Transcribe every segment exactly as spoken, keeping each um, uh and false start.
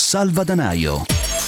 Salvadanaio.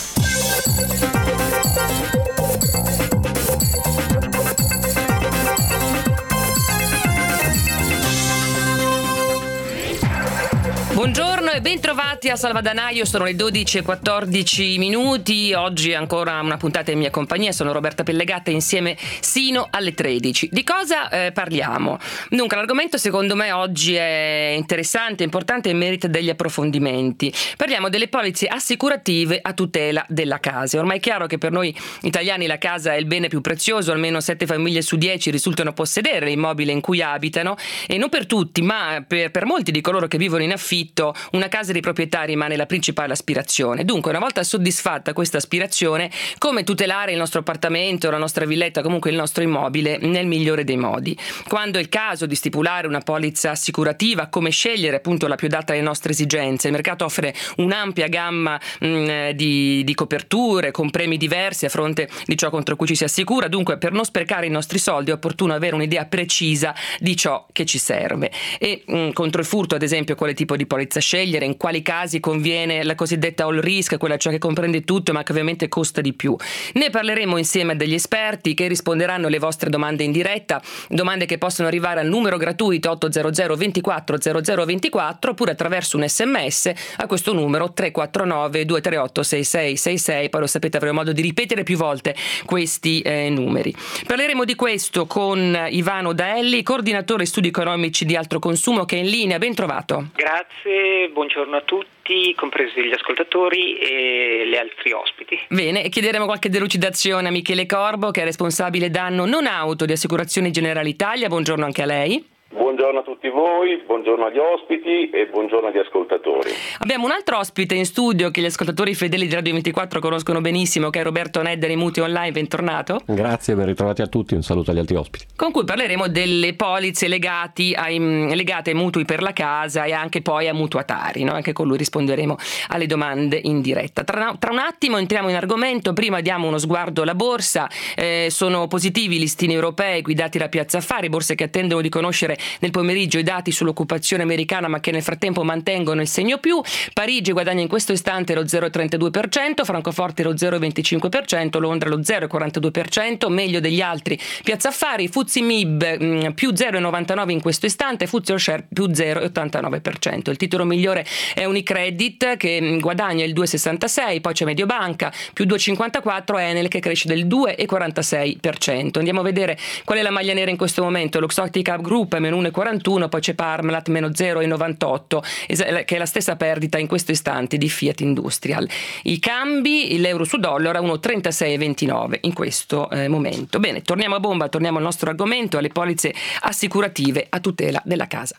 Buongiorno e bentrovati a Salvadanaio, sono le dodici e quattordici minuti, oggi ancora una puntata in mia compagnia, sono Roberta Pellegata insieme sino alle tredici. Di cosa eh, parliamo? Dunque l'argomento secondo me oggi è interessante, importante e merita degli approfondimenti. Parliamo delle polizze assicurative a tutela della casa. È ormai chiaro che per noi italiani la casa è il bene più prezioso, almeno sette famiglie su dieci risultano possedere l'immobile in cui abitano e non per tutti, ma per, per molti di coloro che vivono in affitto una casa di proprietà rimane la principale aspirazione. Dunque, una volta soddisfatta questa aspirazione, come tutelare il nostro appartamento, la nostra villetta, comunque il nostro immobile nel migliore dei modi? Quando è il caso di stipulare una polizza assicurativa, come scegliere appunto la più adatta alle nostre esigenze? Il mercato offre un'ampia gamma mh, di, di coperture con premi diversi a fronte di ciò contro cui ci si assicura. Dunque, per non sprecare i nostri soldi è opportuno avere un'idea precisa di ciò che ci serve. E mh, contro il furto, ad esempio, quale tipo di polizza scegliere, in quali casi conviene la cosiddetta all risk, quella cioè che comprende tutto ma che ovviamente costa di più. Ne parleremo insieme a degli esperti che risponderanno alle vostre domande in diretta, domande che possono arrivare al numero gratuito otto zero zero ventiquattro zero zero ventiquattro oppure attraverso un sms a questo numero tre quattro nove due tre otto sei sei sei sei. Poi lo sapete, avremo modo di ripetere più volte questi eh, numeri. Parleremo di questo con Ivano Daelli, coordinatore studi economici di Altro Consumo, che è in linea. Ben trovato. Grazie. Buongiorno a tutti, compresi gli ascoltatori e gli altri ospiti. Bene, e chiederemo qualche delucidazione a Michele Corbo, che è responsabile danno non auto di Assicurazioni Generali Italia. Buongiorno anche a lei. Buongiorno a tutti voi, buongiorno agli ospiti e buongiorno agli ascoltatori. Abbiamo un altro ospite in studio che gli ascoltatori fedeli di Radio ventiquattro conoscono benissimo, che è Roberto Neddari, Mutui Online. Bentornato. Grazie, ben ritrovati a tutti, un saluto agli altri ospiti. Con cui parleremo delle polizze legati ai, legate ai mutui per la casa e anche poi a mutuatari, no? Anche con lui risponderemo alle domande in diretta. Tra, tra un attimo entriamo in argomento, prima diamo uno sguardo alla borsa. Eh, sono positivi i listini europei guidati da Piazza Affari, borse che attendono di conoscere nel pomeriggio i dati sull'occupazione americana, ma che nel frattempo mantengono il segno più. Parigi guadagna in questo istante lo zero virgola trentadue per cento, Francoforte lo zero virgola venticinque per cento, Londra lo zero virgola quarantadue per cento, meglio degli altri Piazza Affari, F T S E M I B mh, più zero virgola novantanove in questo istante, F T S E All Share più zero virgola ottantanove per cento. Il titolo migliore è Unicredit che mh, guadagna il due virgola sessantasei, poi c'è Mediobanca più due virgola cinquantaquattro, Enel che cresce del due virgola quarantasei per cento. Andiamo a vedere qual è la maglia nera in questo momento. L'Oxotica Group è meno uno virgola quarantuno, poi c'è Parmalat meno zero virgola novantotto, che è la stessa perdita in questo istante di Fiat Industrial. I cambi, l'euro su dollaro a uno virgola trentasei virgola ventinove in questo eh, momento. Bene, torniamo a bomba, torniamo al nostro argomento, alle polizze assicurative a tutela della casa.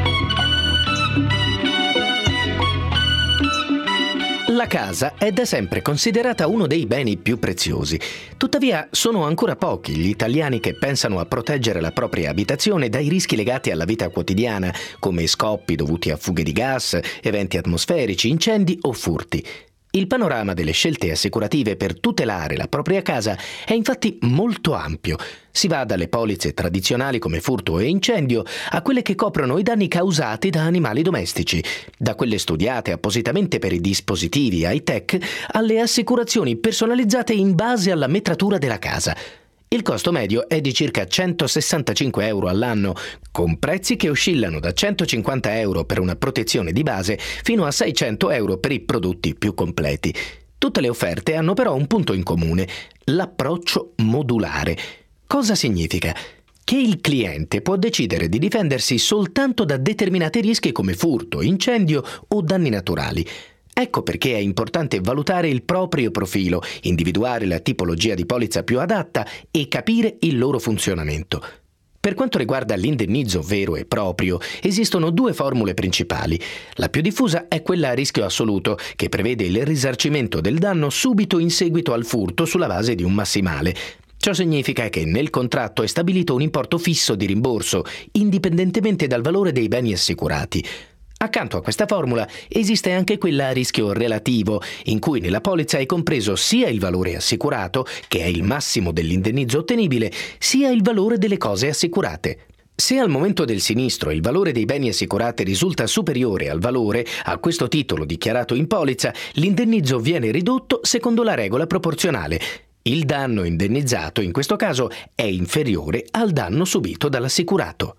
La casa è da sempre considerata uno dei beni più preziosi. Tuttavia, sono ancora pochi gli italiani che pensano a proteggere la propria abitazione dai rischi legati alla vita quotidiana, come scoppi dovuti a fughe di gas, eventi atmosferici, incendi o furti. Il panorama delle scelte assicurative per tutelare la propria casa è infatti molto ampio. Si va dalle polizze tradizionali come furto e incendio a quelle che coprono i danni causati da animali domestici, da quelle studiate appositamente per i dispositivi high-tech alle assicurazioni personalizzate in base alla metratura della casa. Il costo medio è di circa centosessantacinque euro all'anno, con prezzi che oscillano da centocinquanta euro per una protezione di base fino a seicento euro per i prodotti più completi. Tutte le offerte hanno però un punto in comune: l'approccio modulare. Cosa significa? Che il cliente può decidere di difendersi soltanto da determinati rischi come furto, incendio o danni naturali. Ecco perché è importante valutare il proprio profilo, individuare la tipologia di polizza più adatta e capire il loro funzionamento. Per quanto riguarda l'indennizzo vero e proprio, esistono due formule principali. La più diffusa è quella a rischio assoluto, che prevede il risarcimento del danno subito in seguito al furto sulla base di un massimale. Ciò significa che nel contratto è stabilito un importo fisso di rimborso, indipendentemente dal valore dei beni assicurati. Accanto a questa formula esiste anche quella a rischio relativo, in cui nella polizza è compreso sia il valore assicurato, che è il massimo dell'indennizzo ottenibile, sia il valore delle cose assicurate. Se al momento del sinistro il valore dei beni assicurati risulta superiore al valore a questo titolo dichiarato in polizza, l'indennizzo viene ridotto secondo la regola proporzionale. Il danno indennizzato in questo caso è inferiore al danno subito dall'assicurato.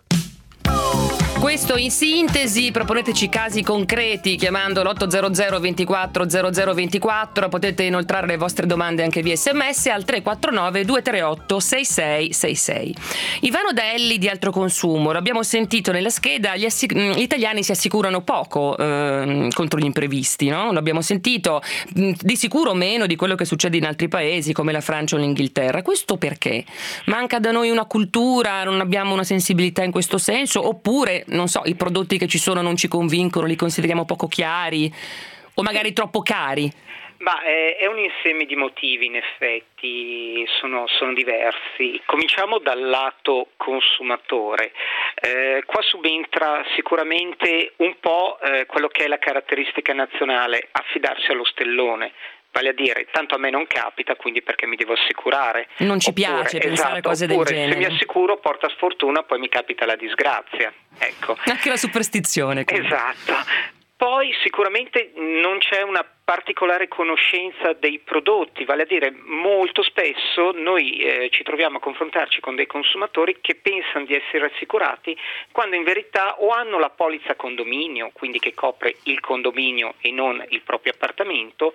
Questo in sintesi. Proponeteci casi concreti chiamando l'otto zero zero ventiquattro zero zero ventiquattro. Potete inoltrare le vostre domande anche via sms al tre quattro nove due tre otto sei sei sei sei. Ivano Delli di Altro Consumo. L'abbiamo sentito nella scheda, gli, assic- gli italiani si assicurano poco eh, contro gli imprevisti, no? L'abbiamo sentito, di sicuro meno di quello che succede in altri paesi come la Francia o l'Inghilterra. Questo perché? Manca da noi una cultura, non abbiamo una sensibilità in questo senso, oppure non so, i prodotti che ci sono non ci convincono, li consideriamo poco chiari o magari troppo cari? Ma è, è un insieme di motivi, in effetti sono, sono diversi. Cominciamo dal lato consumatore. Eh, qua subentra sicuramente un po' eh, quello che è la caratteristica nazionale, affidarsi allo stellone. Vale a dire, tanto a me non capita, quindi perché mi devo assicurare? Non ci oppure, piace pensare esatto, cose oppure, del genere. Se mi assicuro porta sfortuna, poi mi capita la disgrazia. Ecco. Anche la superstizione. Quindi. Esatto. Poi sicuramente non c'è una particolare conoscenza dei prodotti, vale a dire molto spesso noi eh, ci troviamo a confrontarci con dei consumatori che pensano di essere assicurati quando in verità o hanno la polizza condominio, quindi che copre il condominio e non il proprio appartamento,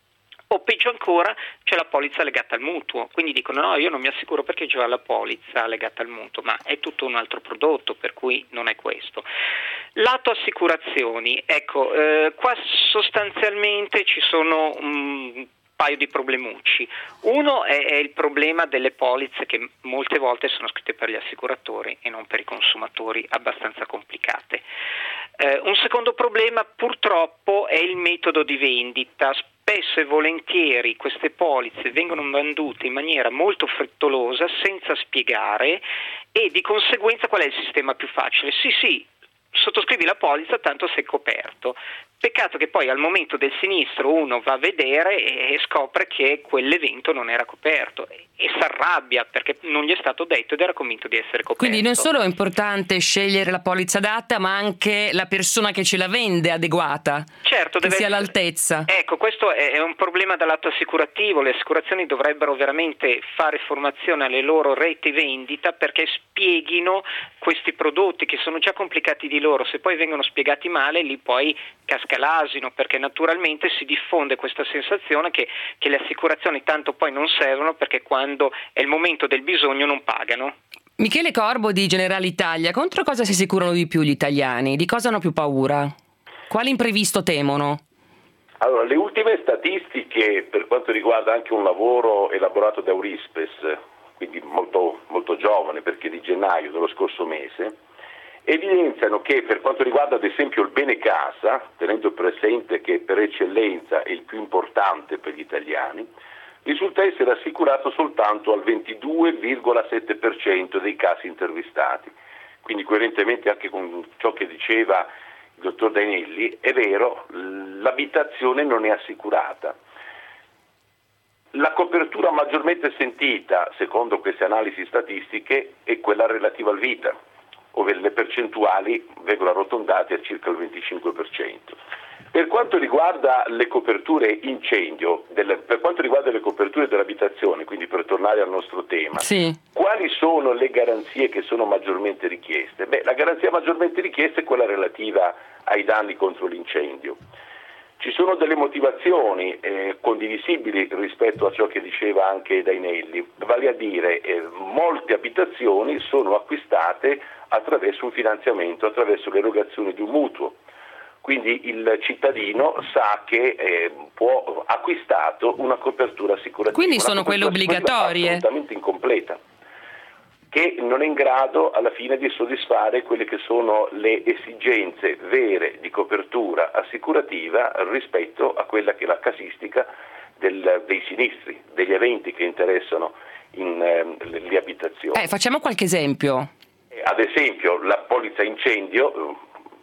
o peggio ancora c'è la polizza legata al mutuo, quindi dicono no, io non mi assicuro perché c'ho la polizza legata al mutuo, ma è tutto un altro prodotto, per cui non è questo. Lato assicurazioni, ecco, eh, qua sostanzialmente ci sono un paio di problemucci. Uno è, è il problema delle polizze che molte volte sono scritte per gli assicuratori e non per i consumatori, abbastanza complicate. Eh, un secondo problema purtroppo è il metodo di vendita. Spesso e volentieri queste polizze vengono vendute in maniera molto frettolosa, senza spiegare, e di conseguenza qual è il sistema più facile? Sì, sì, sottoscrivi la polizza, tanto sei coperto. Peccato che poi al momento del sinistro uno va a vedere e scopre che quell'evento non era coperto e si arrabbia perché non gli è stato detto ed era convinto di essere coperto. Quindi non solo è importante scegliere la polizza adatta, ma anche la persona che ce la vende adeguata, certo, che deve sia essere... all'altezza. Ecco, questo è un problema dal lato assicurativo. Le assicurazioni dovrebbero veramente fare formazione alle loro reti vendita perché spieghino questi prodotti che sono già complicati di loro. Se poi vengono spiegati male, lì poi casca l'asino, perché naturalmente si diffonde questa sensazione che, che le assicurazioni tanto poi non servono perché quando è il momento del bisogno non pagano. Michele Corbo di Generali Italia, contro cosa si assicurano di più gli italiani? Di cosa hanno più paura? Quale imprevisto temono? Allora, le ultime statistiche per quanto riguarda anche un lavoro elaborato da Eurispes, quindi molto, molto giovane perché di gennaio dello scorso mese, evidenziano che per quanto riguarda ad esempio il bene casa, tenendo presente che per eccellenza è il più importante per gli italiani, risulta essere assicurato soltanto al ventidue virgola sette per cento dei casi intervistati. Quindi coerentemente anche con ciò che diceva il dottor Dainelli, è vero, l'abitazione non è assicurata. La copertura maggiormente sentita, secondo queste analisi statistiche, è quella relativa al vita, dove le percentuali vengono arrotondate a circa il venticinque per cento. Per quanto riguarda le coperture incendio, delle, per quanto riguarda le coperture dell'abitazione, quindi per tornare al nostro tema, sì. Quali sono le garanzie che sono maggiormente richieste? Beh, la garanzia maggiormente richiesta è quella relativa ai danni contro l'incendio. Ci sono delle motivazioni eh, condivisibili rispetto a ciò che diceva anche Dainelli, vale a dire eh, molte abitazioni sono acquistate attraverso un finanziamento, attraverso l'erogazione di un mutuo. Quindi il cittadino sa che eh, può acquistato una copertura assicurativa. Quindi sono quelle obbligatorie? Assolutamente incompleta, che non è in grado alla fine di soddisfare quelle che sono le esigenze vere di copertura assicurativa rispetto a quella che è la casistica del, dei sinistri, degli eventi che interessano in, eh, le, le abitazioni. Eh, facciamo qualche esempio. Ad esempio la polizza incendio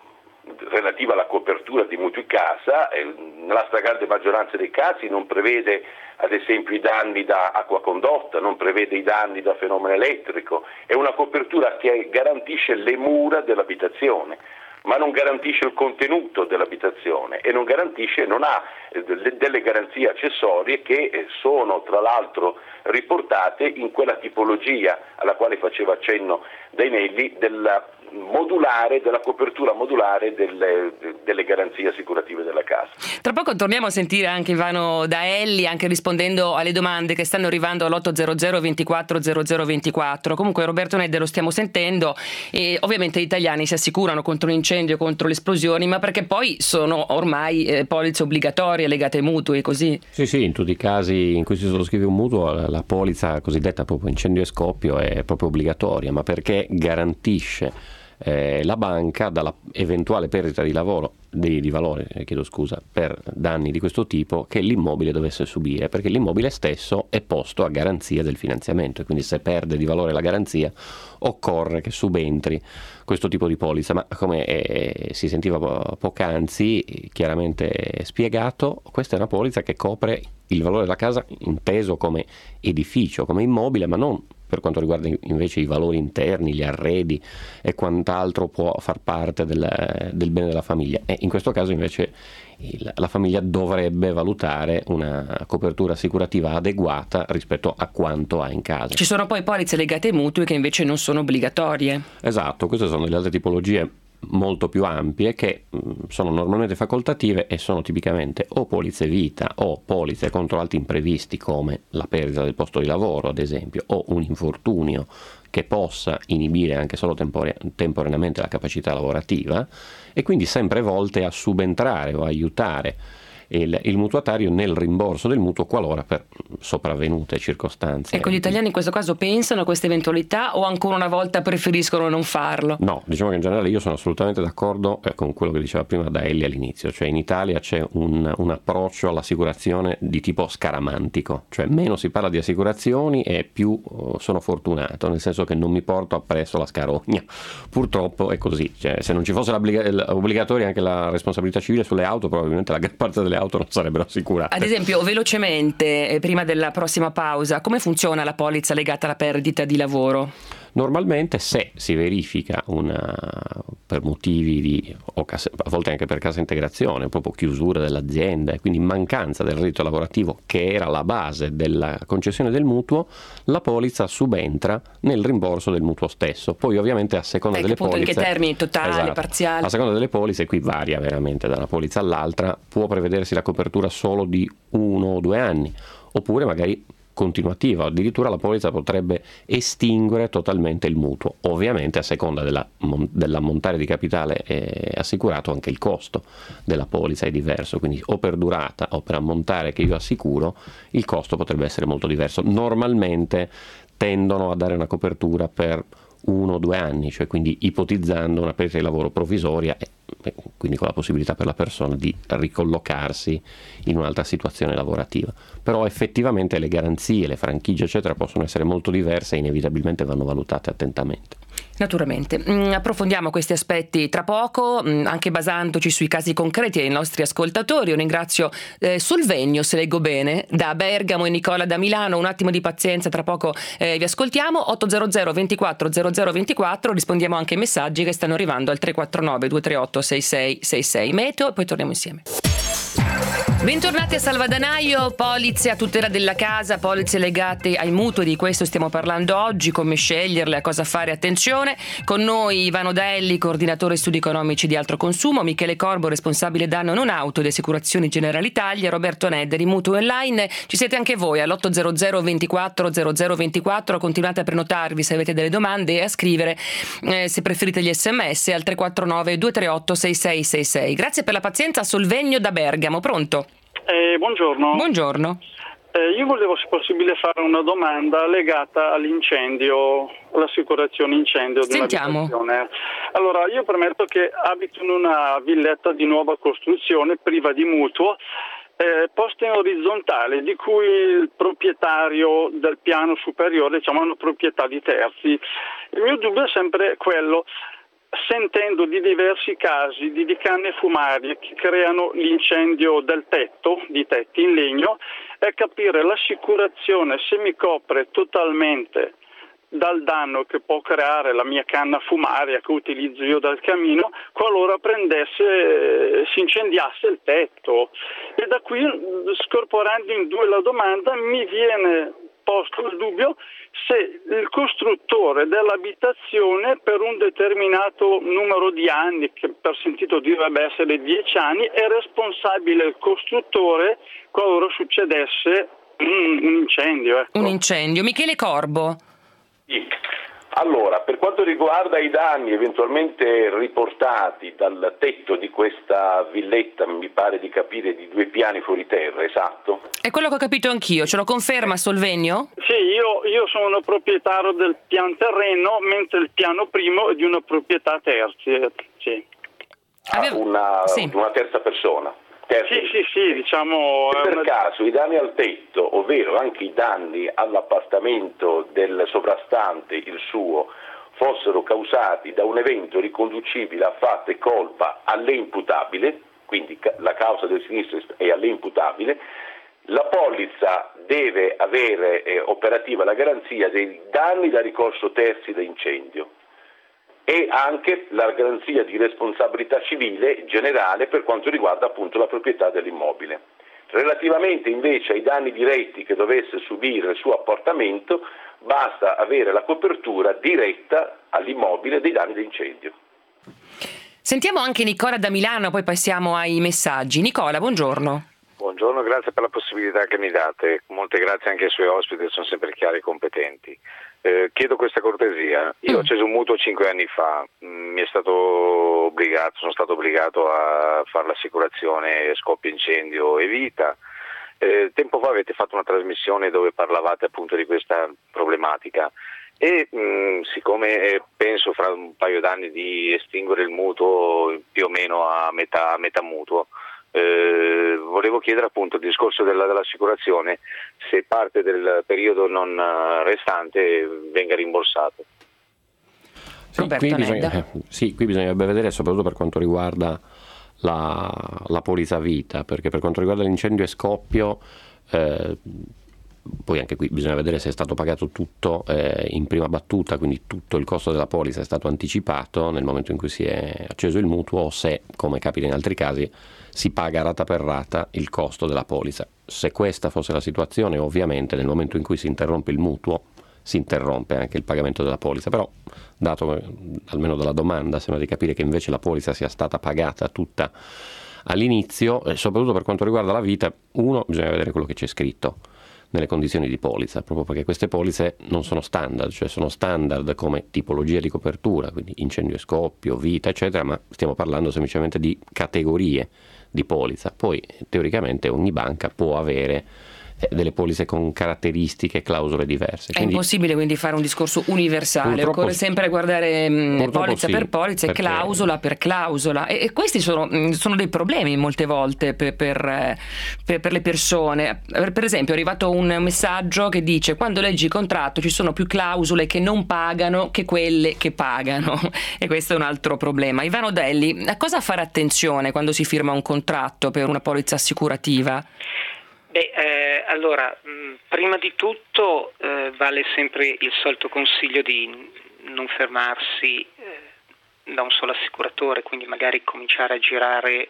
relativa alla copertura di mutui casa, eh, nella stragrande maggioranza dei casi non prevede ad esempio i danni da acquacondotta, non prevede i danni da fenomeno elettrico, è una copertura che garantisce le mura dell'abitazione, ma non garantisce il contenuto dell'abitazione e non garantisce, non ha eh, delle garanzie accessorie che eh, sono tra l'altro riportate in quella tipologia alla quale faceva accenno Dainelli della modulare, della copertura modulare delle, delle garanzie assicurative della casa. Tra poco torniamo a sentire anche Ivano Daelli, anche rispondendo alle domande che stanno arrivando all'otto zero zero ventiquattro zero zero ventiquattro. Comunque Roberto Nedde lo stiamo sentendo e ovviamente gli italiani si assicurano contro l'incendio, contro le esplosioni, ma perché poi sono ormai eh, polizze obbligatorie legate ai mutui, così? Sì, sì, in tutti i casi in cui si sottoscrive un mutuo la polizza cosiddetta proprio incendio e scoppio è proprio obbligatoria, ma perché garantisce Eh, la banca dalla eventuale perdita di lavoro di, di valore eh, chiedo scusa per danni di questo tipo che l'immobile dovesse subire, perché l'immobile stesso è posto a garanzia del finanziamento e quindi se perde di valore la garanzia occorre che subentri questo tipo di polizza, ma come eh, si sentiva po- poc'anzi chiaramente spiegato, questa è una polizza che copre il valore della casa inteso come edificio, come immobile, ma non per quanto riguarda invece i valori interni, gli arredi e quant'altro può far parte del, del bene della famiglia. E in questo caso invece il, la famiglia dovrebbe valutare una copertura assicurativa adeguata rispetto a quanto ha in casa. Ci sono poi polizze legate ai mutui che invece non sono obbligatorie. Esatto, queste sono delle altre tipologie molto più ampie che mh, sono normalmente facoltative e sono tipicamente o polizze vita o polizze contro altri imprevisti come la perdita del posto di lavoro ad esempio o un infortunio che possa inibire anche solo tempore- temporaneamente la capacità lavorativa e quindi sempre volte a subentrare o aiutare il, il mutuatario nel rimborso del mutuo qualora per sopravvenute circostanze. Ecco, gli italiani in questo caso pensano a queste eventualità o ancora una volta preferiscono non farlo? No, diciamo che in generale io sono assolutamente d'accordo con quello che diceva prima Daelli all'inizio, cioè in Italia c'è un, un approccio all'assicurazione di tipo scaramantico, cioè meno si parla di assicurazioni e più oh, sono fortunato, nel senso che non mi porto appresso la scarogna. Purtroppo è così, cioè, se non ci fosse obbligatoria anche la responsabilità civile sulle auto, probabilmente la gran parte delle auto non sarebbero assicurate. Ad esempio, velocemente, eh, prima della prossima pausa, come funziona la polizza legata alla perdita di lavoro? Normalmente se si verifica una, per motivi di, o cassa, a volte anche per cassa integrazione, proprio chiusura dell'azienda e quindi mancanza del reddito lavorativo che era la base della concessione del mutuo, la polizza subentra nel rimborso del mutuo stesso. Poi ovviamente a seconda eh, delle appunto, polizze... in che termini? Totale, esatto, parziale? A seconda delle polizze, qui varia veramente da una polizza all'altra, può prevedersi la copertura solo di uno o due anni, oppure magari continuativa, addirittura la polizza potrebbe estinguere totalmente il mutuo, ovviamente a seconda della, dell'ammontare di capitale eh, assicurato anche il costo della polizza è diverso, quindi o per durata o per ammontare che io assicuro il costo potrebbe essere molto diverso. Normalmente tendono a dare una copertura per uno o due anni, cioè quindi ipotizzando una perdita di lavoro provvisoria e quindi con la possibilità per la persona di ricollocarsi in un'altra situazione lavorativa. Però effettivamente le garanzie, le franchigie eccetera possono essere molto diverse e inevitabilmente vanno valutate attentamente. Naturalmente. Mm, approfondiamo questi aspetti tra poco, mm, anche basandoci sui casi concreti dei nostri ascoltatori. Io ringrazio eh, Solvegno, se leggo bene, da Bergamo e Nicola da Milano. Un attimo di pazienza, tra poco eh, vi ascoltiamo. otto zero zero ventiquattro zero zero ventiquattro, rispondiamo anche ai messaggi che stanno arrivando al tre quattro nove due tre otto sei sei sei sei. Meteo e poi torniamo insieme. Bentornati a Salvadanaio, polizze a tutela della casa, polizze legate ai mutui, di questo stiamo parlando oggi, come sceglierle, a cosa fare attenzione. Con noi Ivano Daelli, coordinatore studi economici di Altro Consumo, Michele Corbo, responsabile danno non auto ed assicurazioni Generali Italia, Roberto Nedde di Mutui Online. Ci siete anche voi all'otto zero zero ventiquattro zero zero ventiquattro, continuate a prenotarvi se avete delle domande e a scrivere eh, se preferite gli sms al tre quattro nove due tre otto sei sei sei sei. Grazie per la pazienza. Solvegno da Bergamo, pronto? Eh, buongiorno. Buongiorno. Eh, io volevo, se possibile, fare una domanda legata all'incendio, all'assicurazione incendio di Sentiamo. un'abitazione. Allora, io premetto che abito in una villetta di nuova costruzione, priva di mutuo, eh, posta in orizzontale, di cui il proprietario del piano superiore, diciamo, è una proprietà di terzi. Il mio dubbio è sempre quello: sentendo di diversi casi di, di canne fumarie che creano l'incendio del tetto, di tetti in legno, e capire l'assicurazione se mi copre totalmente dal danno che può creare la mia canna fumaria che utilizzo io dal camino qualora prendesse, si incendiasse il tetto. E da qui, scorporando in due la domanda, mi viene posto il dubbio se il costruttore dell'abitazione per un determinato numero di anni, che per sentito dire dovrebbe essere dieci anni, è responsabile il costruttore qualora succedesse un, un incendio. Ecco. Un incendio. Michele Corbo. Sì. Allora, per quanto riguarda i danni eventualmente riportati dal tetto di questa villetta, mi pare di capire di due piani fuori terra, esatto? È quello che ho capito anch'io, ce lo conferma Solvenio? Sì, io, io sono proprietario del pian terreno, mentre il piano primo è di una proprietà terza. Sì. Ah, una, sì. una terza persona. Terza. Sì, sì, sì, diciamo... Se per caso i danni al tetto, ovvero anche i danni all'appartamento del sovrastante, il suo, fossero causati da un evento riconducibile a fatto e colpa all'imputabile, quindi la causa del sinistro è all'imputabile, la polizza deve avere eh, operativa la garanzia dei danni da ricorso terzi da incendio e anche la garanzia di responsabilità civile generale per quanto riguarda appunto la proprietà dell'immobile. Relativamente invece ai danni diretti che dovesse subire il suo appartamento, basta avere la copertura diretta all'immobile dei danni di incendio. Sentiamo anche Nicola da Milano, poi passiamo ai messaggi. Nicola, buongiorno. Buongiorno, grazie per la possibilità che mi date. Molte grazie anche ai suoi ospiti, sono sempre chiari e competenti. Eh, chiedo questa cortesia. Io mm. ho acceso un mutuo cinque anni fa, mm, mi è stato obbligato, sono stato obbligato a fare l'assicurazione scoppio incendio e vita. Eh, tempo fa avete fatto una trasmissione dove parlavate appunto di questa problematica e mh, siccome penso fra un paio d'anni di estinguere il mutuo più o meno a metà, a metà mutuo, Eh, volevo chiedere appunto il discorso della, dell'assicurazione, se parte del periodo non restante venga rimborsato. Sì, qui, bisogna, eh, sì, qui bisognerebbe vedere soprattutto per quanto riguarda la, la polizza vita, perché per quanto riguarda l'incendio e scoppio eh, poi anche qui bisogna vedere se è stato pagato tutto eh, in prima battuta, quindi tutto il costo della polizza è stato anticipato nel momento in cui si è acceso il mutuo, o se, come capita in altri casi, si paga rata per rata il costo della polizza. Se questa fosse la situazione, ovviamente nel momento in cui si interrompe il mutuo si interrompe anche il pagamento della polizza, però dato almeno dalla domanda sembra di capire che invece la polizza sia stata pagata tutta all'inizio, e soprattutto per quanto riguarda la vita, uno, bisogna vedere quello che c'è scritto nelle condizioni di polizza, proprio perché queste polizze non sono standard, cioè sono standard come tipologia di copertura, quindi incendio e scoppio, vita eccetera, ma stiamo parlando semplicemente di categorie di polizza. Poi teoricamente ogni banca può avere eh, delle polizze con caratteristiche e clausole diverse. È quindi, impossibile quindi fare un discorso universale, occorre sempre guardare mh, polizza sì, per polizza e perché... clausola per clausola, e, e questi sono, mh, sono dei problemi molte volte per, per, per, per le persone. Per esempio è arrivato un messaggio che dice: quando leggi il contratto ci sono più clausole che non pagano che quelle che pagano e questo è un altro problema. Ivano Delli, a cosa fare attenzione quando si firma un contratto per una polizza assicurativa? Beh, eh, allora, mh, prima di tutto eh, vale sempre il solito consiglio di non fermarsi eh, da un solo assicuratore, quindi magari cominciare a girare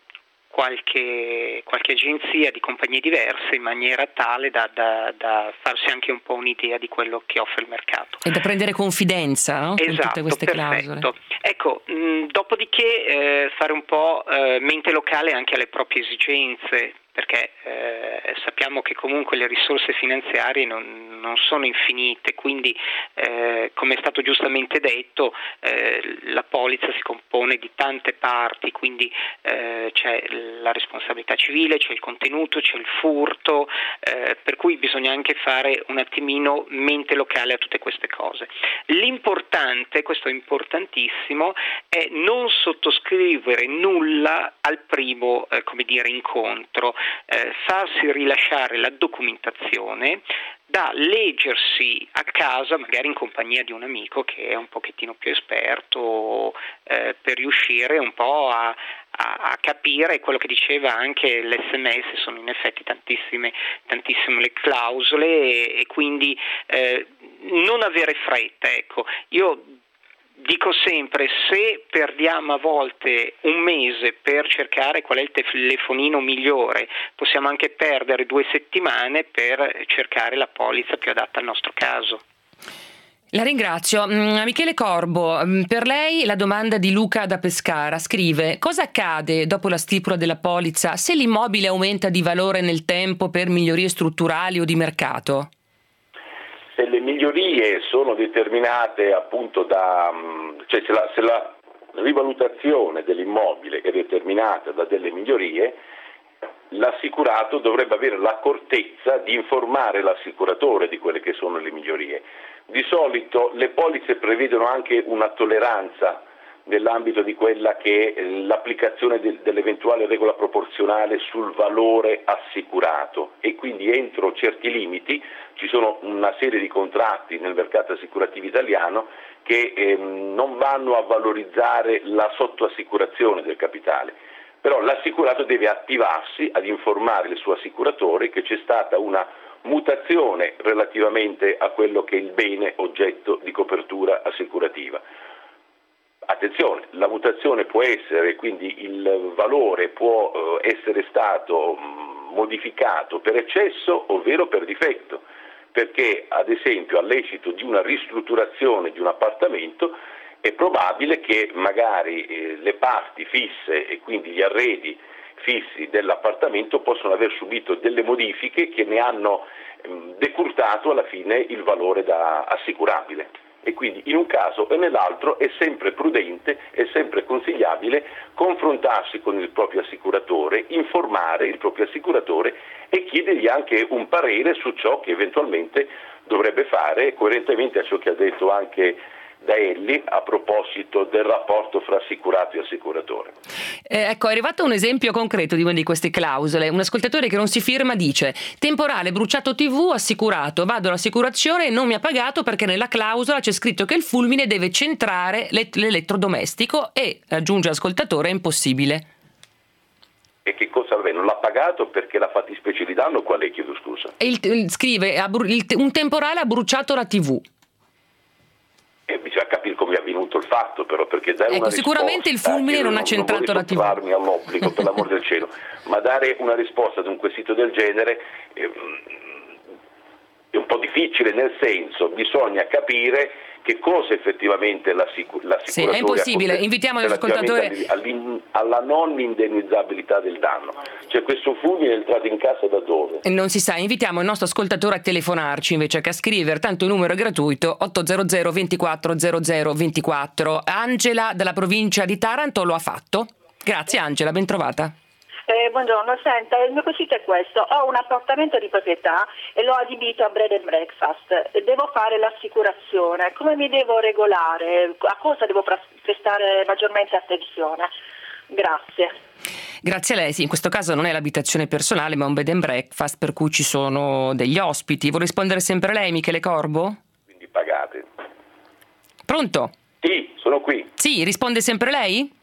qualche, qualche agenzia di compagnie diverse in maniera tale da, da, da farsi anche un po' un'idea di quello che offre il mercato. E da prendere confidenza, no? Esatto, con tutte queste perfetto. clausole. Ecco, mh, dopodiché eh, fare un po' eh, mente locale anche alle proprie esigenze, perché eh, sappiamo che comunque le risorse finanziarie non, non sono infinite, quindi eh, come è stato giustamente detto eh, la polizza si compone di tante parti, quindi eh, c'è la responsabilità civile, c'è il contenuto, c'è il furto, eh, per cui bisogna anche fare un attimino mente locale a tutte queste cose. L'importante, questo è importantissimo, è non sottoscrivere nulla al primo eh, come dire, incontro. eh, farsi rilasciare la documentazione da leggersi a casa, magari in compagnia di un amico che è un pochettino più esperto, eh, per riuscire un po' a, a, a capire quello che diceva anche l'esse emme esse. Sono in effetti tantissime, tantissime le clausole e, e quindi eh, non avere fretta. Ecco, io dico sempre, se perdiamo a volte un mese per cercare qual è il telefonino migliore, possiamo anche perdere due settimane per cercare la polizza più adatta al nostro caso. La ringrazio. Michele Corbo, per lei la domanda di Luca da Pescara. Scrive: cosa accade dopo la stipula della polizza se l'immobile aumenta di valore nel tempo per migliorie strutturali o di mercato? Se le migliorie sono determinate appunto da, cioè se la, se la rivalutazione dell'immobile è determinata da delle migliorie, l'assicurato dovrebbe avere l'accortezza di informare l'assicuratore di quelle che sono le migliorie. Di solito le polizze prevedono anche una tolleranza nell'ambito di quella che è l'applicazione de, dell'eventuale regola proporzionale sul valore assicurato, e quindi entro certi limiti ci sono una serie di contratti nel mercato assicurativo italiano che ehm, non vanno a valorizzare la sottoassicurazione del capitale, però l'assicurato deve attivarsi ad informare il suo assicuratore che c'è stata una mutazione relativamente a quello che è il bene oggetto di copertura assicurativa. Attenzione, la mutazione può essere, quindi il valore può eh, essere stato mh, modificato per eccesso ovvero per difetto, perché ad esempio all'esito di una ristrutturazione di un appartamento è probabile che magari eh, le parti fisse e quindi gli arredi fissi dell'appartamento possono aver subito delle modifiche che ne hanno ehm, decurtato alla fine il valore da assicurabile. E quindi in un caso e nell'altro è sempre prudente, è sempre consigliabile confrontarsi con il proprio assicuratore, informare il proprio assicuratore e chiedergli anche un parere su ciò che eventualmente dovrebbe fare, coerentemente a ciò che ha detto anche Daelli a proposito del rapporto fra assicurato e assicuratore. Eh, ecco, è arrivato un esempio concreto di una di queste clausole. Un ascoltatore che non si firma dice: temporale bruciato tivù assicurato, vado all'assicurazione e non mi ha pagato perché nella clausola c'è scritto che il fulmine deve centrare l'elettrodomestico e, aggiunge l'ascoltatore, è impossibile. E che cosa avviene? Non l'ha pagato perché la fattispecie di danno qual è? Chiedo scusa. Il, il, scrive: un temporale ha bruciato la tivù. Eh, bisogna capire come è avvenuto il fatto, però, perché dare ecco, una sicuramente il fulmine non, non ha centrato non la tivù. Non all'obbligo, per l'amor del cielo, ma dare una risposta ad un quesito del genere eh, è un po' difficile, nel senso bisogna capire che cosa effettivamente l'assicu- l'assicuratore sì, è impossibile. Invitiamo l'ascoltatore alla non indennizzabilità del danno. Cioè, questo fulmine è entrato in casa da dove? Non si sa. Invitiamo il nostro ascoltatore a telefonarci invece che a scrivere, tanto il numero è gratuito, otto zero zero ventiquattro zero zero ventiquattro. Angela dalla provincia di Taranto lo ha fatto. Grazie Angela, ben trovata. Eh, buongiorno, senta, il mio quesito è questo: ho un appartamento di proprietà e l'ho adibito a bed and breakfast, devo fare l'assicurazione, come mi devo regolare? A cosa devo prestare maggiormente attenzione? Grazie. Grazie a lei, sì, in questo caso non è l'abitazione personale ma un bed and breakfast per cui ci sono degli ospiti. Vuole rispondere sempre lei, Michele Corbo? Quindi pagate. Pronto? Sì, sono qui. Sì, risponde sempre lei?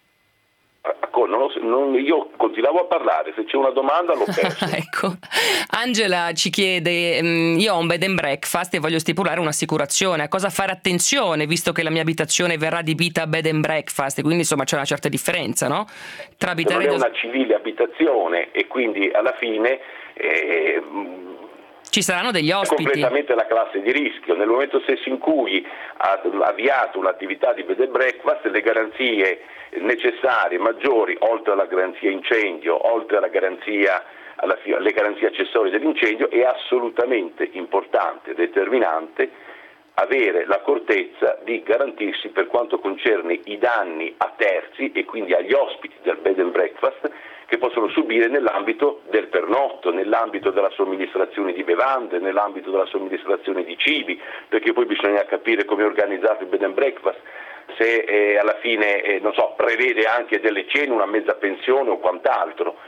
Non lo, non, io continuavo a parlare, se c'è una domanda l'ho perso. Ecco, Angela ci chiede: io ho un bed and breakfast e voglio stipulare un'assicurazione, a cosa fare attenzione visto che la mia abitazione verrà adibita a bed and breakfast, e quindi insomma c'è una certa differenza, no? Tra abitare non è una civile abitazione e quindi alla fine eh, ci saranno degli ospiti. È completamente la classe di rischio. Nel momento stesso in cui ha avviato un'attività di bed and breakfast, le garanzie necessarie, maggiori, oltre alla garanzia incendio, oltre alla garanzia, alla, alle garanzie accessorie dell'incendio, è assolutamente importante, determinante, avere l'accortezza di garantirsi per quanto concerne i danni a terzi e quindi agli ospiti del bed and breakfast che possono subire nell'ambito del pernotto, nell'ambito della somministrazione di bevande, nell'ambito della somministrazione di cibi, perché poi bisogna capire come è organizzato il bed and breakfast, se eh, alla fine eh, non so, prevede anche delle cene, una mezza pensione o quant'altro.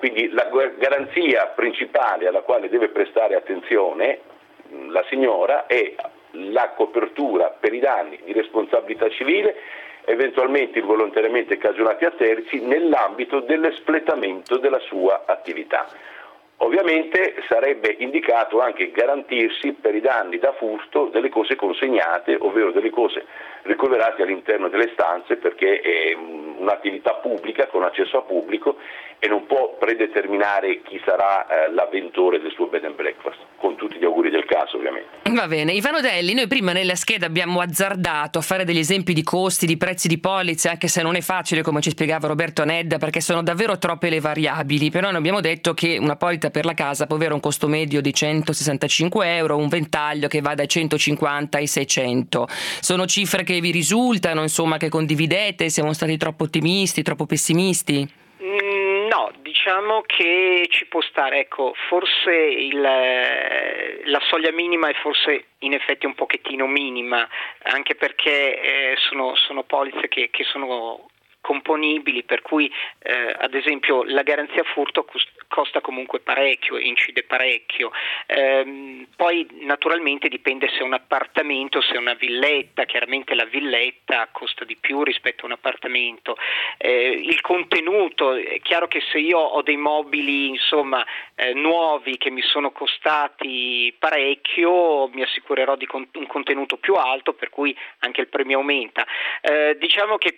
Quindi la garanzia principale alla quale deve prestare attenzione la signora è la copertura per i danni di responsabilità civile eventualmente involontariamente cagionati a terzi nell'ambito dell'espletamento della sua attività. Ovviamente sarebbe indicato anche garantirsi per i danni da furto delle cose consegnate, ovvero delle cose ricoverate all'interno delle stanze, perché è un'attività pubblica con accesso a pubblico e non può predeterminare chi sarà eh, l'avventore del suo bed and breakfast, con tutti gli auguri del caso ovviamente. Va bene, Ivano Delli, noi prima nella scheda abbiamo azzardato a fare degli esempi di costi, di prezzi di polizze, anche se non è facile come ci spiegava Roberto Nedda, perché sono davvero troppe le variabili, però noi abbiamo detto che una polizza per la casa può avere un costo medio di centosessantacinque euro, un ventaglio che va dai centocinquanta ai seicento. Sono cifre che vi risultano, insomma, che condividete? Siamo stati troppo ottimisti, troppo pessimisti? No, diciamo che ci può stare, ecco, forse il, la soglia minima è forse in effetti un pochettino minima, anche perché eh, sono, sono polizze che, che sono componibili, per cui eh, ad esempio la garanzia furto costa comunque parecchio, incide parecchio. Ehm, poi naturalmente dipende se è un appartamento, se è una villetta, chiaramente la villetta costa di più rispetto a un appartamento. Eh, il contenuto, è chiaro che se io ho dei mobili insomma eh, nuovi che mi sono costati parecchio, mi assicurerò di con- un contenuto più alto, per cui anche il premio aumenta. Eh, diciamo che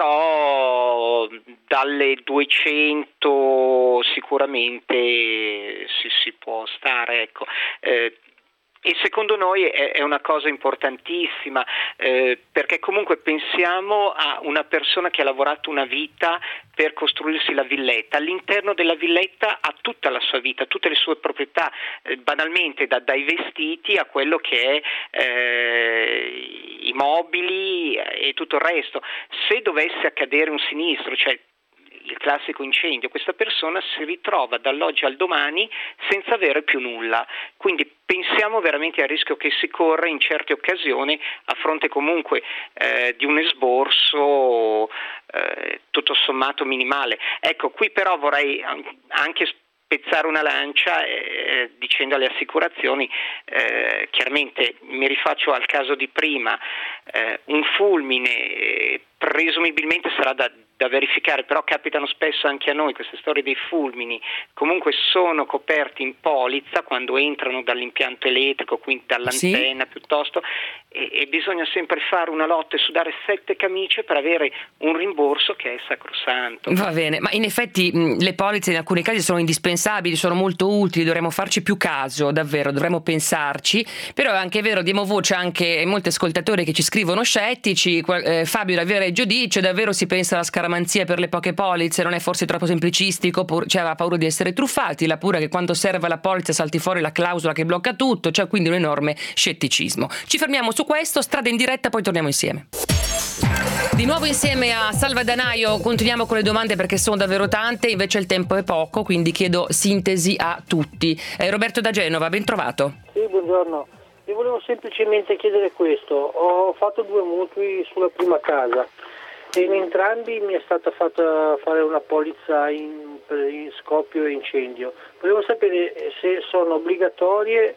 però dalle duecento sicuramente si, si può stare, ecco. Eh, e secondo noi è, è una cosa importantissima, eh, perché comunque pensiamo a una persona che ha lavorato una vita per costruirsi la villetta. All'interno della villetta ha tutta la sua vita, tutte le sue proprietà, eh, banalmente da, dai vestiti a quello che è eh, i mobili e tutto il resto. Se dovesse accadere un sinistro, cioè il classico incendio, questa persona si ritrova dall'oggi al domani senza avere più nulla. Quindi pensiamo veramente al rischio che si corre in certe occasioni a fronte comunque eh, di un esborso eh, tutto sommato minimale. Ecco, qui però vorrei anche spezzare una lancia eh, dicendo alle assicurazioni, eh, chiaramente mi rifaccio al caso di prima, eh, un fulmine eh, presumibilmente sarà da da verificare, però capitano spesso anche a noi queste storie dei fulmini, comunque sono coperti in polizza quando entrano dall'impianto elettrico, quindi dall'antenna sì. piuttosto, e, e bisogna sempre fare una lotta e sudare sette camicie per avere un rimborso che è sacrosanto. Va bene, ma in effetti mh, le polizze in alcuni casi sono indispensabili, sono molto utili, dovremmo farci più caso, davvero, dovremmo pensarci, però è anche vero, diamo voce anche a molti ascoltatori che ci scrivono scettici, eh, Fabio da Viareggio dice, davvero si pensa alla scaramanzia per le poche polizze, non è forse troppo semplicistico, pur, cioè aveva paura di essere truffati, la pura che quando serve la polizza salti fuori la clausola che blocca tutto, c'è quindi un enorme scetticismo. Ci fermiamo su questo, strada in diretta, poi torniamo insieme. Di nuovo insieme a Salva Danaio, continuiamo con le domande perché sono davvero tante, invece il tempo è poco, quindi chiedo sintesi a tutti. Eh, Roberto da Genova, ben trovato. Sì, buongiorno. Io volevo semplicemente chiedere questo, ho fatto due mutui sulla prima casa e in entrambi mi è stata fatta fare una polizza in, in scoppio e incendio. Volevo sapere se sono obbligatorie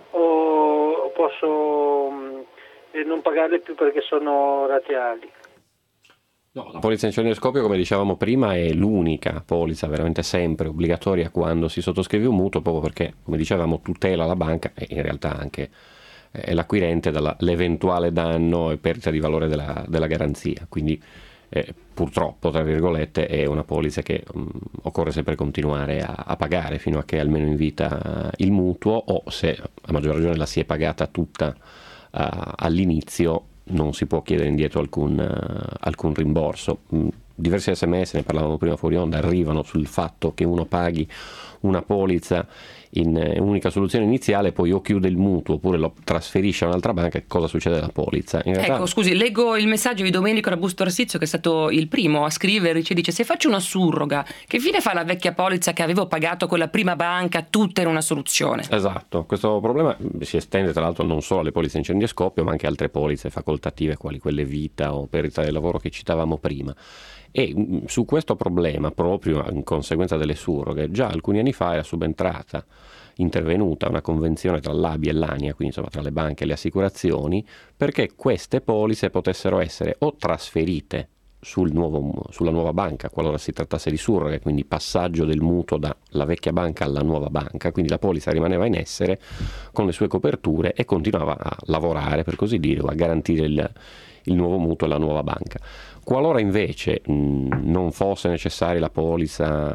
o posso mh, non pagarle più perché sono rateali. No, la polizza incendio e scoppio, come dicevamo prima, è l'unica polizza veramente sempre obbligatoria quando si sottoscrive un mutuo, proprio perché, come dicevamo, tutela la banca e in realtà anche eh, l'acquirente dall'eventuale danno e perdita di valore della, della garanzia. Quindi eh, purtroppo, tra virgolette, è una polizza che um, occorre sempre continuare a, a pagare fino a che almeno in vita il mutuo, o se a maggior ragione la si è pagata tutta uh, all'inizio, non si può chiedere indietro alcun, uh, alcun rimborso. Mm, diversi sms, ne parlavamo prima fuori onda, arrivano sul fatto che uno paghi una polizza in unica soluzione iniziale, poi o chiude il mutuo oppure lo trasferisce a un'altra banca, cosa succede alla polizza? In realtà... Ecco, scusi, leggo il messaggio di Domenico da Busto Arsizio, che è stato il primo a scrivere, ci dice: se faccio una surroga, che fine fa la vecchia polizza che avevo pagato con la prima banca, tutta in una soluzione? Esatto, questo problema si estende tra l'altro non solo alle polizze incendio e scoppio, ma anche altre polizze facoltative quali quelle vita o perdita del lavoro che citavamo prima. E su questo problema, proprio in conseguenza delle surroghe, già alcuni anni fa era subentrata, intervenuta una convenzione tra l'A B I e l'ANIA, quindi insomma tra le banche e le assicurazioni, perché queste polizze potessero essere o trasferite sul nuovo, sulla nuova banca qualora si trattasse di surroghe, quindi passaggio del mutuo dalla vecchia banca alla nuova banca, quindi la polizza rimaneva in essere con le sue coperture e continuava a lavorare, per così dire, o a garantire il, il nuovo mutuo alla nuova banca. Qualora invece mh, non fosse necessaria la polizza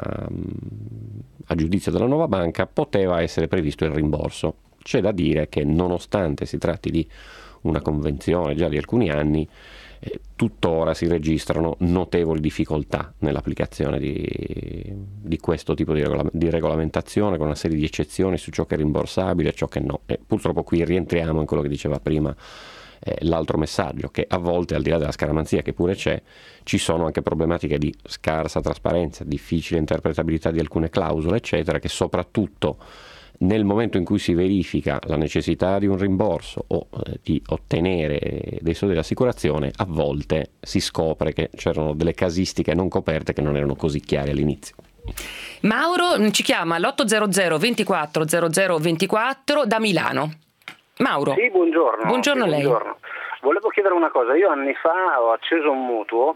mh, a giudizio della nuova banca, poteva essere previsto il rimborso. C'è da dire che nonostante si tratti di una convenzione già di alcuni anni, eh, tuttora si registrano notevoli difficoltà nell'applicazione di, di questo tipo di, regola, di regolamentazione, con una serie di eccezioni su ciò che è rimborsabile e ciò che no. E purtroppo qui rientriamo in quello che diceva prima Eh, l'altro messaggio, che a volte, al di là della scaramanzia che pure c'è, ci sono anche problematiche di scarsa trasparenza, difficile interpretabilità di alcune clausole, eccetera, che soprattutto nel momento in cui si verifica la necessità di un rimborso o eh, di ottenere dei soldi dell'assicurazione, a volte si scopre che c'erano delle casistiche non coperte che non erano così chiare all'inizio. Mauro ci chiama all'otto zero zero ventiquattro zero zero ventiquattro da Milano. Mauro. Sì, buongiorno. Buongiorno a sì, lei. Buongiorno. Volevo chiedere una cosa. Io anni fa ho acceso un mutuo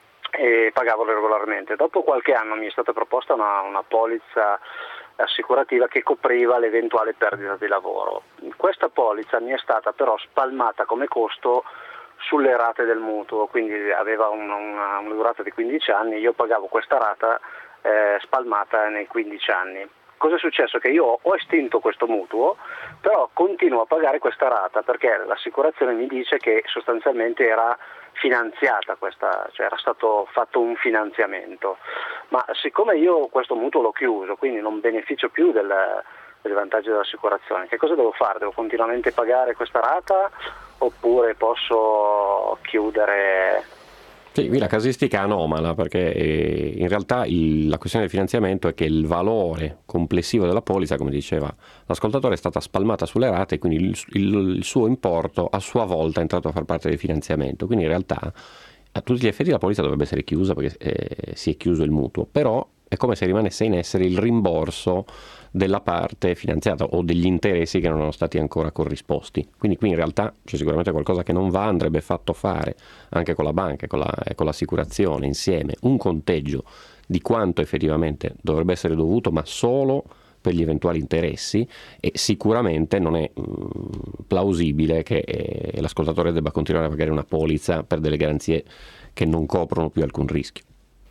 e pagavo regolarmente. Dopo qualche anno mi è stata proposta una, una polizza assicurativa che copriva l'eventuale perdita di lavoro. Questa polizza mi è stata però spalmata come costo sulle rate del mutuo, quindi aveva una, una, una durata di quindici anni, io pagavo questa rata eh, spalmata nei quindici anni. Cosa è successo? Che io ho estinto questo mutuo, però continuo a pagare questa rata perché l'assicurazione mi dice che sostanzialmente era finanziata questa, cioè era stato fatto un finanziamento. Ma siccome io questo mutuo l'ho chiuso, quindi non beneficio più del, del vantaggio dell'assicurazione, che cosa devo fare? Devo continuamente pagare questa rata oppure posso chiudere? Sì, qui la casistica è anomala perché eh, in realtà il, la questione del finanziamento è che il valore complessivo della polizza, come diceva l'ascoltatore, è stata spalmata sulle rate e quindi il, il, il suo importo a sua volta è entrato a far parte del finanziamento. Quindi in realtà a tutti gli effetti la polizza dovrebbe essere chiusa perché eh, si è chiuso il mutuo, però è come se rimanesse in essere il rimborso della parte finanziata o degli interessi che non erano stati ancora corrisposti. Quindi qui in realtà c'è sicuramente qualcosa che non va, andrebbe fatto fare anche con la banca e con, la, e con l'assicurazione insieme un conteggio di quanto effettivamente dovrebbe essere dovuto, ma solo per gli eventuali interessi, e sicuramente non è mh, plausibile che eh, l'ascoltatore debba continuare a pagare una polizza per delle garanzie che non coprono più alcun rischio.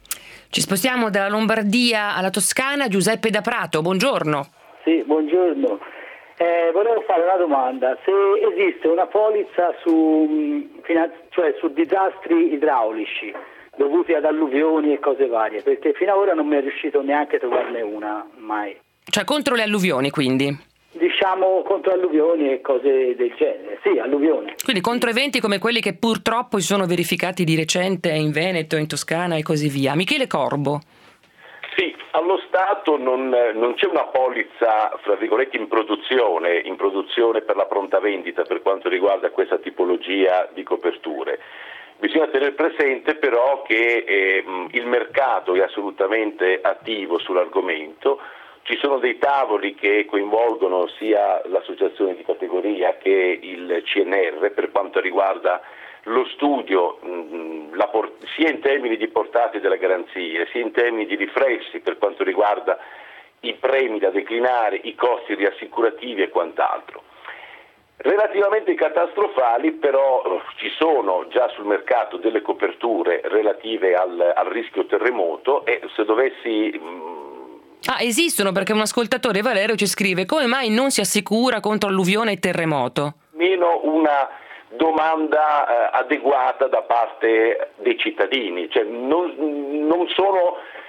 Ci spostiamo dalla Lombardia alla Toscana. Giuseppe da Prato, buongiorno. Sì, buongiorno. Eh, volevo fare una domanda. Se esiste una polizza su, cioè su disastri idraulici dovuti ad alluvioni e cose varie, perché fino ad ora non mi è riuscito neanche a trovarne una, mai. Cioè contro le alluvioni, quindi? Diciamo contro alluvioni e cose del genere, sì, alluvioni. Quindi contro eventi come quelli che purtroppo si sono verificati di recente in Veneto, in Toscana e così via. Michele Corbo. Sì, allo Stato non, non c'è una polizza, fra virgolette, in produzione, in produzione per la pronta vendita per quanto riguarda questa tipologia di coperture. Bisogna tenere presente però che eh, il mercato è assolutamente attivo sull'argomento. Ci sono dei tavoli che coinvolgono sia l'associazione di categoria che il C N R per quanto riguarda lo studio mh, la por- sia in termini di portate delle garanzie, sia in termini di riflessi per quanto riguarda i premi da declinare, i costi riassicurativi e quant'altro. Relativamente ai catastrofali però ci sono già sul mercato delle coperture relative al, al rischio terremoto e se dovessi... Mh, Ah, esistono, perché un ascoltatore, Valerio, ci scrive: come mai non si assicura contro alluvione e terremoto? Meno una domanda eh, adeguata da parte dei cittadini, cioè non, non sono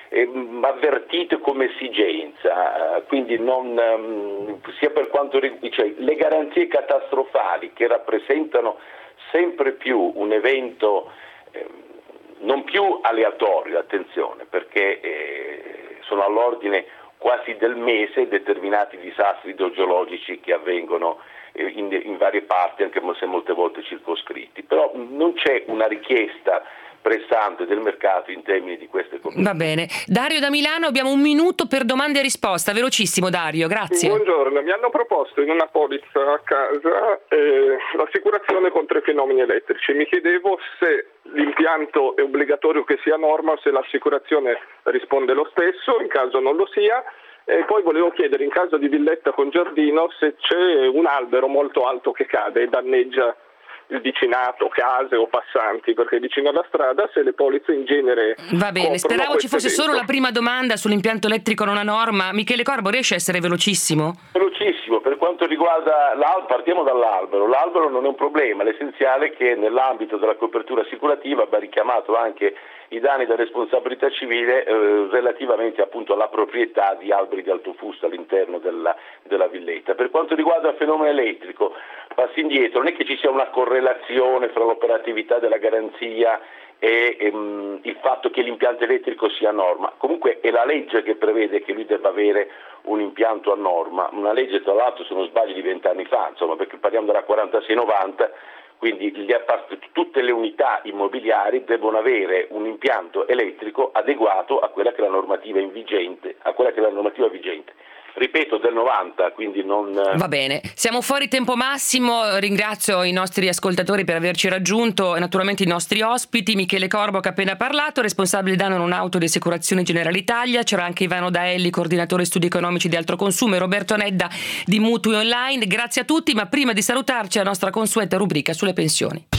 eh, avvertite come esigenza, eh, quindi non, um, sia per quanto riguarda, cioè, le garanzie catastrofali che rappresentano sempre più un evento eh, non più aleatorio, attenzione, perché eh, sono all'ordine quasi del mese determinati disastri idrogeologici che avvengono eh, in, in varie parti, anche se molte volte circoscritti, però non c'è una richiesta pressante del mercato in termini di queste cose. Va bene. Dario da Milano, abbiamo un minuto per domande e risposta, velocissimo Dario, grazie. Buongiorno, mi hanno proposto in una polizza a casa eh, l'assicurazione contro i fenomeni elettrici. Mi chiedevo se l'impianto è obbligatorio che sia a norma o se l'assicurazione risponde lo stesso, in caso non lo sia. E poi volevo chiedere, in caso di villetta con giardino, se c'è un albero molto alto che cade e danneggia il vicinato, case o passanti, perché vicino alla strada, se le polizze in genere... Va bene, speravo ci fosse evento. solo la prima domanda sull'impianto elettrico non a norma. Michele Corbo, riesce a essere velocissimo? Velocissimo, per quanto riguarda l'albero, partiamo dall'albero. L'albero non è un problema, l'essenziale è che nell'ambito della copertura assicurativa va richiamato anche i danni da responsabilità civile eh, relativamente appunto alla proprietà di alberi di alto fusto all'interno della, della villetta. Per quanto riguarda il fenomeno elettrico, passi indietro, non è che ci sia una correlazione fra l'operatività della garanzia e ehm, il fatto che l'impianto elettrico sia a norma. Comunque è la legge che prevede che lui debba avere un impianto a norma, una legge tra l'altro se non sbaglio di vent'anni fa, insomma, perché parliamo della quarantasei novanta, quindi gli appart- tutte le unità immobiliari devono avere un impianto elettrico adeguato a quella che è la normativa vigente, a quella che è la normativa vigente. Ripeto, del novanta, quindi non... Va bene, siamo fuori tempo massimo, ringrazio i nostri ascoltatori per averci raggiunto e naturalmente i nostri ospiti. Michele Corbo che ha appena parlato, responsabile danno non auto di Assicurazione Generale Italia, c'era anche Ivano Daelli, coordinatore studi economici di Altro Consumo, e Roberto Nedda di Mutui Online. Grazie a tutti, ma prima di salutarci la nostra consueta rubrica sulle pensioni.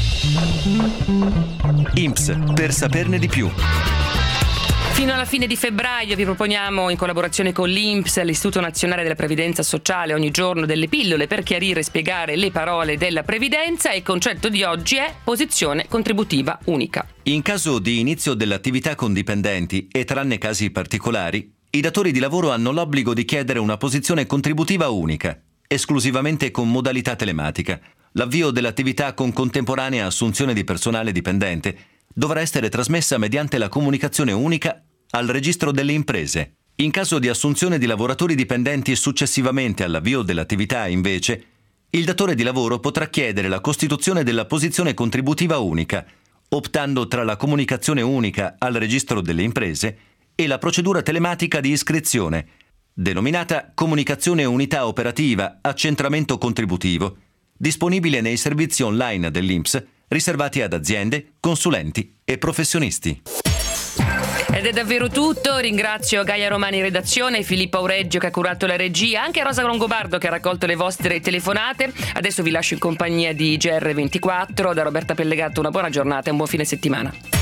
I N P S, per saperne di più. Fino alla fine di febbraio vi proponiamo, in collaborazione con l'I N P S, l'Istituto Nazionale della Previdenza Sociale, ogni giorno delle pillole per chiarire e spiegare le parole della previdenza, e il concetto di oggi è posizione contributiva unica. In caso di inizio dell'attività con dipendenti e tranne casi particolari, i datori di lavoro hanno l'obbligo di chiedere una posizione contributiva unica, esclusivamente con modalità telematica. L'avvio dell'attività con contemporanea assunzione di personale dipendente dovrà essere trasmessa mediante la comunicazione unica al registro delle imprese. In caso di assunzione di lavoratori dipendenti successivamente all'avvio dell'attività, invece, il datore di lavoro potrà chiedere la costituzione della posizione contributiva unica, optando tra la comunicazione unica al registro delle imprese e la procedura telematica di iscrizione, denominata Comunicazione Unità Operativa Accentramento Contributivo, disponibile nei servizi online dell'I N P S riservati ad aziende, consulenti e professionisti. Ed è davvero tutto, ringrazio Gaia Romani in redazione, Filippo Aureggio che ha curato la regia, anche Rosa Longobardo che ha raccolto le vostre telefonate. Adesso vi lascio in compagnia di G R ventiquattro, da Roberta Pellegato una buona giornata e un buon fine settimana.